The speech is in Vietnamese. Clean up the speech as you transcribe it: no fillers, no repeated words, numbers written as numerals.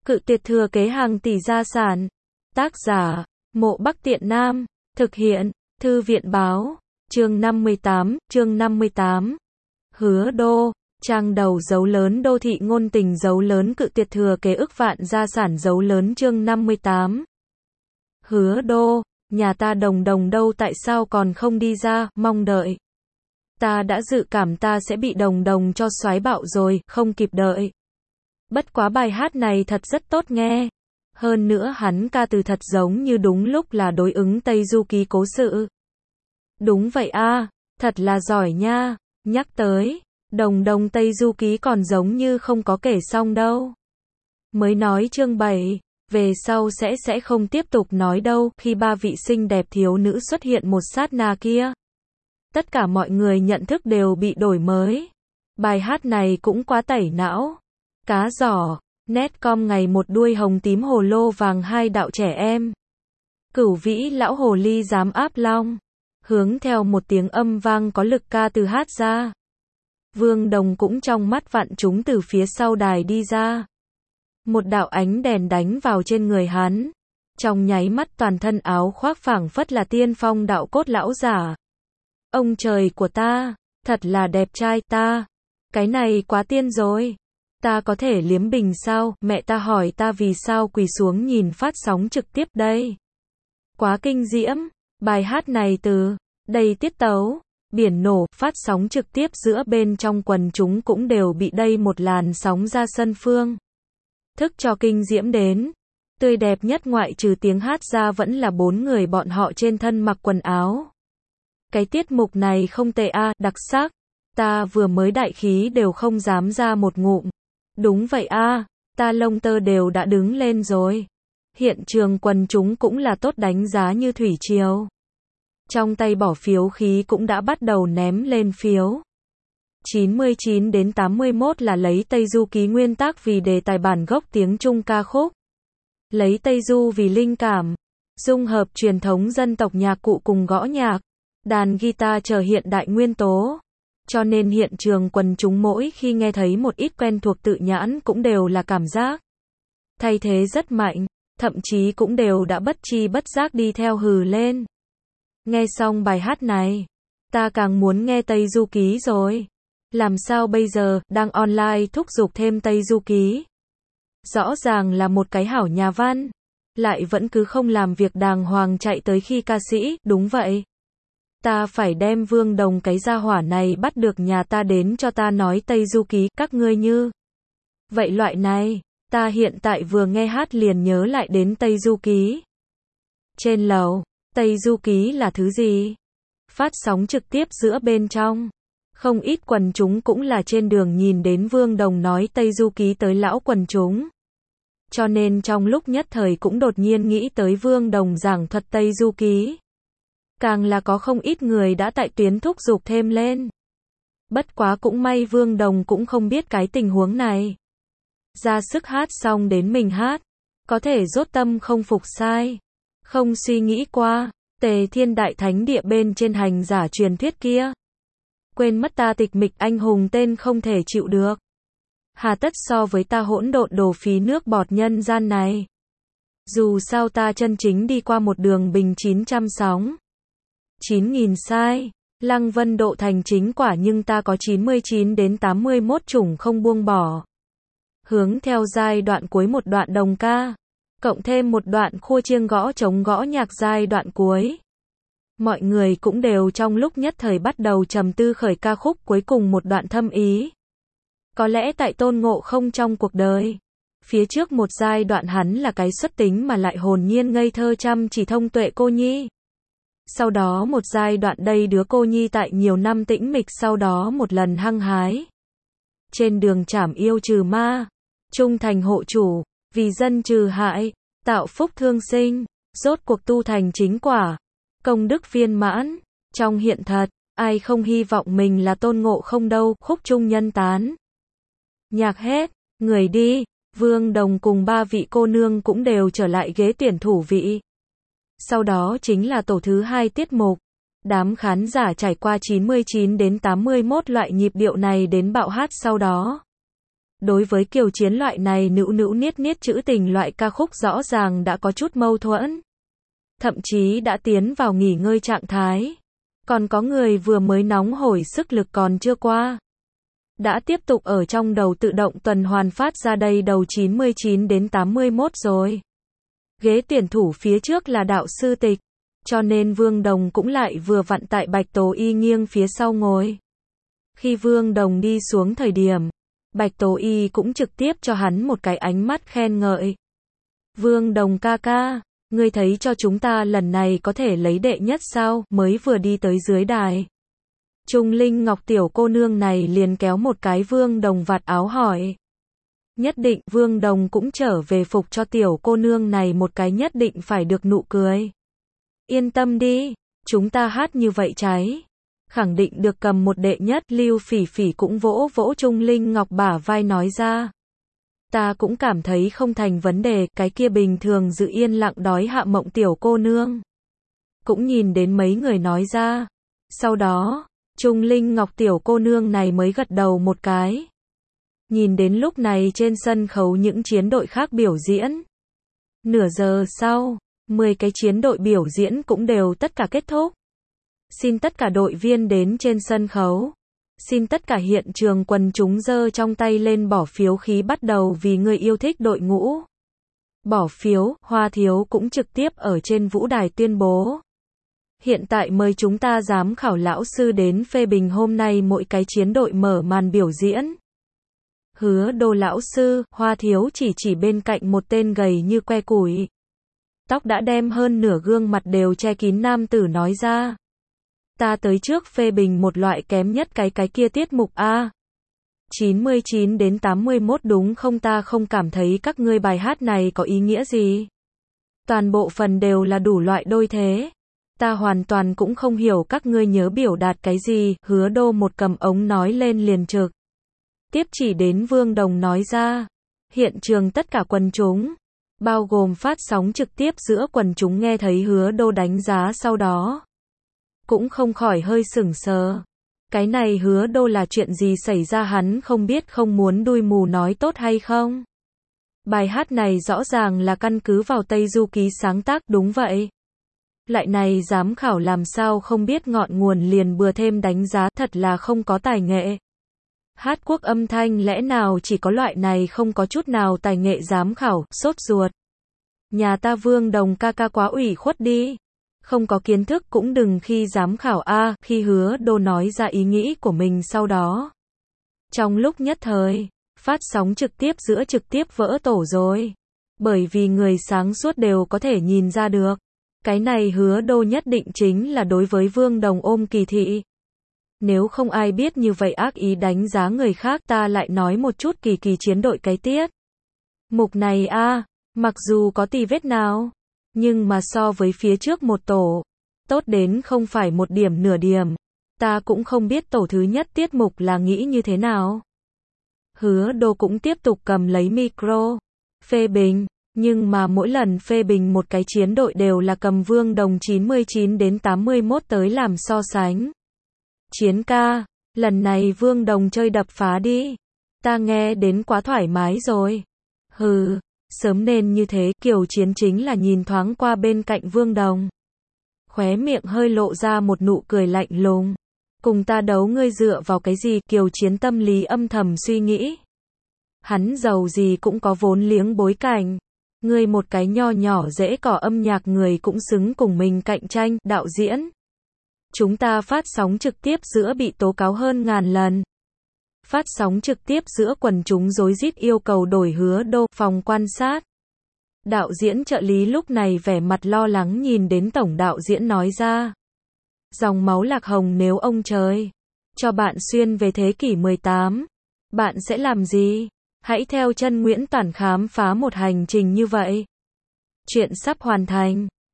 Cự tuyệt thừa kế hàng tỷ gia sản. Tác giả, Mộ Bắc Tiện Nam. Thực hiện, Thư viện báo. Chương 58. Hứa đô. Trang đầu dấu lớn đô thị ngôn tình dấu lớn cự tuyệt thừa kế ức vạn gia sản dấu lớn chương 58. Hứa đô, nhà ta Đồng Đồng đâu tại sao còn không đi ra, mong đợi. Ta đã dự cảm ta sẽ bị Đồng Đồng cho xoái bạo rồi, không kịp đợi. Bất quá bài hát này thật rất tốt nghe. Hơn nữa hắn ca từ thật giống như đúng lúc là đối ứng Tây Du Ký cố sự. Đúng vậy a, thật là giỏi nha, nhắc tới. Đồng Đồng Tây Du Ký còn giống như không có kể xong đâu. Mới nói chương 7, về sau sẽ không tiếp tục nói đâu, khi ba vị xinh đẹp thiếu nữ xuất hiện một sát na kia. Tất cả mọi người nhận thức đều bị đổi mới. Bài hát này cũng quá tẩy não. Cá giỏ, Netcom ngày một đuôi hồng tím hồ lô vàng hai đạo trẻ em. Cửu vĩ lão hồ ly dám áp long. Hướng theo một tiếng âm vang có lực ca từ hát ra. Vương Đồng cũng trong mắt vạn chúng từ phía sau đài đi ra. Một đạo ánh đèn đánh vào trên người hắn. Trong nháy mắt toàn thân áo khoác phảng phất là tiên phong đạo cốt lão giả. Ông trời của ta, thật là đẹp trai ta. Cái này quá tiên rồi. Ta có thể liếm bình sao? Mẹ ta hỏi ta vì sao quỳ xuống nhìn phát sóng trực tiếp đây. Quá kinh diễm. Bài hát này từ đầy tiết tấu. Biển nổ, phát sóng trực tiếp giữa bên trong quần chúng cũng đều bị đây một làn sóng ra sân phương. Thức cho kinh diễm đến. Tươi đẹp nhất ngoại trừ tiếng hát ra vẫn là 4 người bọn họ trên thân mặc quần áo. Cái tiết mục này không tệ a, đặc sắc. Ta vừa mới đại khí đều không dám ra một ngụm. Đúng vậy a, ta lông tơ đều đã đứng lên rồi. Hiện trường quần chúng cũng là tốt đánh giá như thủy triều. Trong tay bỏ phiếu khí cũng đã bắt đầu ném lên phiếu. 99 đến 81 là lấy Tây Du Ký nguyên tác vì đề tài bản gốc tiếng Trung ca khúc. Lấy Tây Du vì linh cảm. Dung hợp truyền thống dân tộc nhạc cụ cùng gõ nhạc. Đàn guitar trở hiện đại nguyên tố. Cho nên hiện trường quần chúng mỗi khi nghe thấy một ít quen thuộc tự nhãn cũng đều là cảm giác. Thay thế rất mạnh. Thậm chí cũng đều đã bất chi bất giác đi theo hừ lên. Nghe xong bài hát này, ta càng muốn nghe Tây Du Ký rồi. Làm sao bây giờ, đang online thúc giục thêm Tây Du Ký. Rõ ràng là một cái hảo nhà văn, lại vẫn cứ không làm việc đàng hoàng chạy tới khi ca sĩ, đúng vậy. Ta phải đem Vương Đồng cái gia hỏa này bắt được nhà ta đến cho ta nói Tây Du Ký, các ngươi như. Vậy loại này, ta hiện tại vừa nghe hát liền nhớ lại đến Tây Du Ký. Trên lầu. Tây Du Ký là thứ gì? Phát sóng trực tiếp giữa bên trong. Không ít quần chúng cũng là trên đường nhìn đến Vương Đồng nói Tây Du Ký tới lão quần chúng. Cho nên trong lúc nhất thời cũng đột nhiên nghĩ tới Vương Đồng giảng thuật Tây Du Ký. Càng là có không ít người đã tại tuyến thúc giục thêm lên. Bất quá cũng may Vương Đồng cũng không biết cái tình huống này. Ra sức hát xong đến mình hát. Có thể dốt tâm không phục sai. Không suy nghĩ qua, Tề Thiên Đại Thánh Địa bên trên hành giả truyền thuyết kia. Quên mất ta tịch mịch anh hùng tên không thể chịu được. Hà tất so với ta hỗn độn đổ phí nước bọt nhân gian này. Dù sao ta chân chính đi qua một đường bình 900 sóng. 9.000 sai. Lăng Vân độ thành chính quả nhưng ta có 99 đến 81 chủng không buông bỏ. Hướng theo giai đoạn cuối một đoạn đồng ca. Cộng thêm một đoạn khua chiêng gõ trống gõ nhạc giai đoạn cuối. Mọi người cũng đều trong lúc nhất thời bắt đầu trầm tư khởi ca khúc cuối cùng một đoạn thâm ý. Có lẽ tại Tôn Ngộ Không trong cuộc đời. Phía trước một giai đoạn hắn là cái xuất tính mà lại hồn nhiên ngây thơ chăm chỉ thông tuệ cô nhi. Sau đó một giai đoạn đây đứa cô nhi tại nhiều năm tĩnh mịch sau đó một lần hăng hái. Trên đường trảm yêu trừ ma. Trung thành hộ chủ. Vì dân trừ hại, tạo phúc thương sinh, rốt cuộc tu thành chính quả, công đức viên mãn. Trong hiện thật, ai không hy vọng mình là Tôn Ngộ Không đâu, khúc trung nhân tán. Nhạc hết, người đi, Vương Đồng cùng 3 vị cô nương cũng đều trở lại ghế tuyển thủ vị. Sau đó chính là tổ thứ 2 tiết mục. Đám khán giả trải qua 99 đến 81 loại nhịp điệu này đến bạo hát sau đó. Đối với Kiều Chiến loại này nữu nữu niết niết trữ tình loại ca khúc rõ ràng đã có chút mâu thuẫn. Thậm chí đã tiến vào nghỉ ngơi trạng thái. Còn có người vừa mới nóng hổi sức lực còn chưa qua. Đã tiếp tục ở trong đầu tự động tuần hoàn phát ra đây đầu 99 đến 81 rồi. Ghế tuyển thủ phía trước là đạo sư Tịch. Cho nên Vương Đồng cũng lại vừa vặn tại Bạch Tố Y nghiêng phía sau ngồi. Khi Vương Đồng đi xuống thời điểm, Bạch Tố Y cũng trực tiếp cho hắn một cái ánh mắt khen ngợi. Vương Đồng ca ca, ngươi thấy cho chúng ta lần này có thể lấy đệ nhất sao? Mới vừa đi tới dưới đài. Trung Linh Ngọc tiểu cô nương này liền kéo một cái Vương Đồng vạt áo hỏi. Nhất định Vương Đồng cũng trở về phục cho tiểu cô nương này một cái nhất định phải được nụ cười. Yên tâm đi, chúng ta hát như vậy cháy. Khẳng định được cầm một đệ nhất. Lưu Phỉ Phỉ cũng vỗ vỗ Trung Linh Ngọc bả vai nói ra. Ta cũng cảm thấy không thành vấn đề, cái kia bình thường giữ yên lặng đói hạ mộng tiểu cô nương. Cũng nhìn đến mấy người nói ra. Sau đó, Trung Linh Ngọc tiểu cô nương này mới gật đầu một cái. Nhìn đến lúc này trên sân khấu những chiến đội khác biểu diễn. Nửa giờ sau, 10 cái chiến đội biểu diễn cũng đều tất cả kết thúc. Xin tất cả đội viên đến trên sân khấu. Xin tất cả hiện trường quần chúng giơ trong tay lên bỏ phiếu khí bắt đầu vì người yêu thích đội ngũ. Bỏ phiếu, Hoa Thiếu cũng trực tiếp ở trên vũ đài tuyên bố. Hiện tại mời chúng ta giám khảo lão sư đến phê bình hôm nay mỗi cái chiến đội mở màn biểu diễn. Hứa Đô lão sư, Hoa Thiếu chỉ bên cạnh một tên gầy như que củi. Tóc đã đem hơn nửa gương mặt đều che kín nam tử nói ra. Ta tới trước phê bình một loại kém nhất cái kia tiết mục A. 99 đến 81 đúng không, ta không cảm thấy các ngươi bài hát này có ý nghĩa gì. Toàn bộ phần đều là đủ loại đôi thế. Ta hoàn toàn cũng không hiểu các ngươi nhớ biểu đạt cái gì. Hứa Đô một cầm ống nói lên liền trực tiếp chỉ đến Vương Đồng nói ra. Hiện trường tất cả quần chúng, bao gồm phát sóng trực tiếp giữa quần chúng nghe thấy Hứa Đô đánh giá sau đó. Cũng không khỏi hơi sửng sờ. Cái này Hứa Đô là chuyện gì xảy ra, hắn không biết không muốn đuôi mù nói tốt hay không? Bài hát này rõ ràng là căn cứ vào Tây Du Ký sáng tác, đúng vậy. Lại này giám khảo làm sao không biết ngọn nguồn liền bừa thêm đánh giá, thật là không có tài nghệ. Hát quốc âm thanh lẽ nào chỉ có loại này không có chút nào tài nghệ giám khảo, sốt ruột. Nhà ta Vương Đồng ca ca quá ủy khuất đi. Không có kiến thức cũng đừng khi giám khảo A. Khi Hứa Đô nói ra ý nghĩ của mình sau đó. Trong lúc nhất thời, phát sóng trực tiếp giữa trực tiếp vỡ tổ rồi. Bởi vì người sáng suốt đều có thể nhìn ra được. Cái này Hứa Đô nhất định chính là đối với Vương Đồng ôm kỳ thị. Nếu không ai biết như vậy ác ý đánh giá người khác, ta lại nói một chút kỳ chiến đội cái tiết mục này A. Mặc dù có tì vết nào, nhưng mà so với phía trước một tổ, tốt đến không phải một điểm nửa điểm. Ta cũng không biết tổ thứ nhất tiết mục là nghĩ như thế nào. Hứa Đô cũng tiếp tục cầm lấy micro, phê bình, nhưng mà mỗi lần phê bình một cái chiến đội đều là cầm Vương Đồng 99 đến 81 tới làm so sánh. Chiến ca, lần này Vương Đồng chơi đập phá đi. Ta nghe đến quá thoải mái rồi. Hừ. Sớm nên như thế. Kiều Chiến chính là nhìn thoáng qua bên cạnh Vương Đồng. Khóe miệng hơi lộ ra một nụ cười lạnh lùng. Cùng ta đấu ngươi dựa vào cái gì? Kiều Chiến tâm lý âm thầm suy nghĩ. Hắn giàu gì cũng có vốn liếng bối cảnh. Ngươi một cái nho nhỏ dễ cỏ âm nhạc người cũng xứng cùng mình cạnh tranh. Đạo diễn. Chúng ta phát sóng trực tiếp giữa bị tố cáo hơn ngàn lần. Phát sóng trực tiếp giữa quần chúng rối rít yêu cầu đổi Hứa Đô. Phòng quan sát. Đạo diễn trợ lý lúc này vẻ mặt lo lắng nhìn đến tổng đạo diễn nói ra. Dòng máu Lạc Hồng, nếu ông trời cho bạn xuyên về thế kỷ 18, bạn sẽ làm gì? Hãy theo chân Nguyễn Toản khám phá một hành trình như vậy. Chuyện sắp hoàn thành.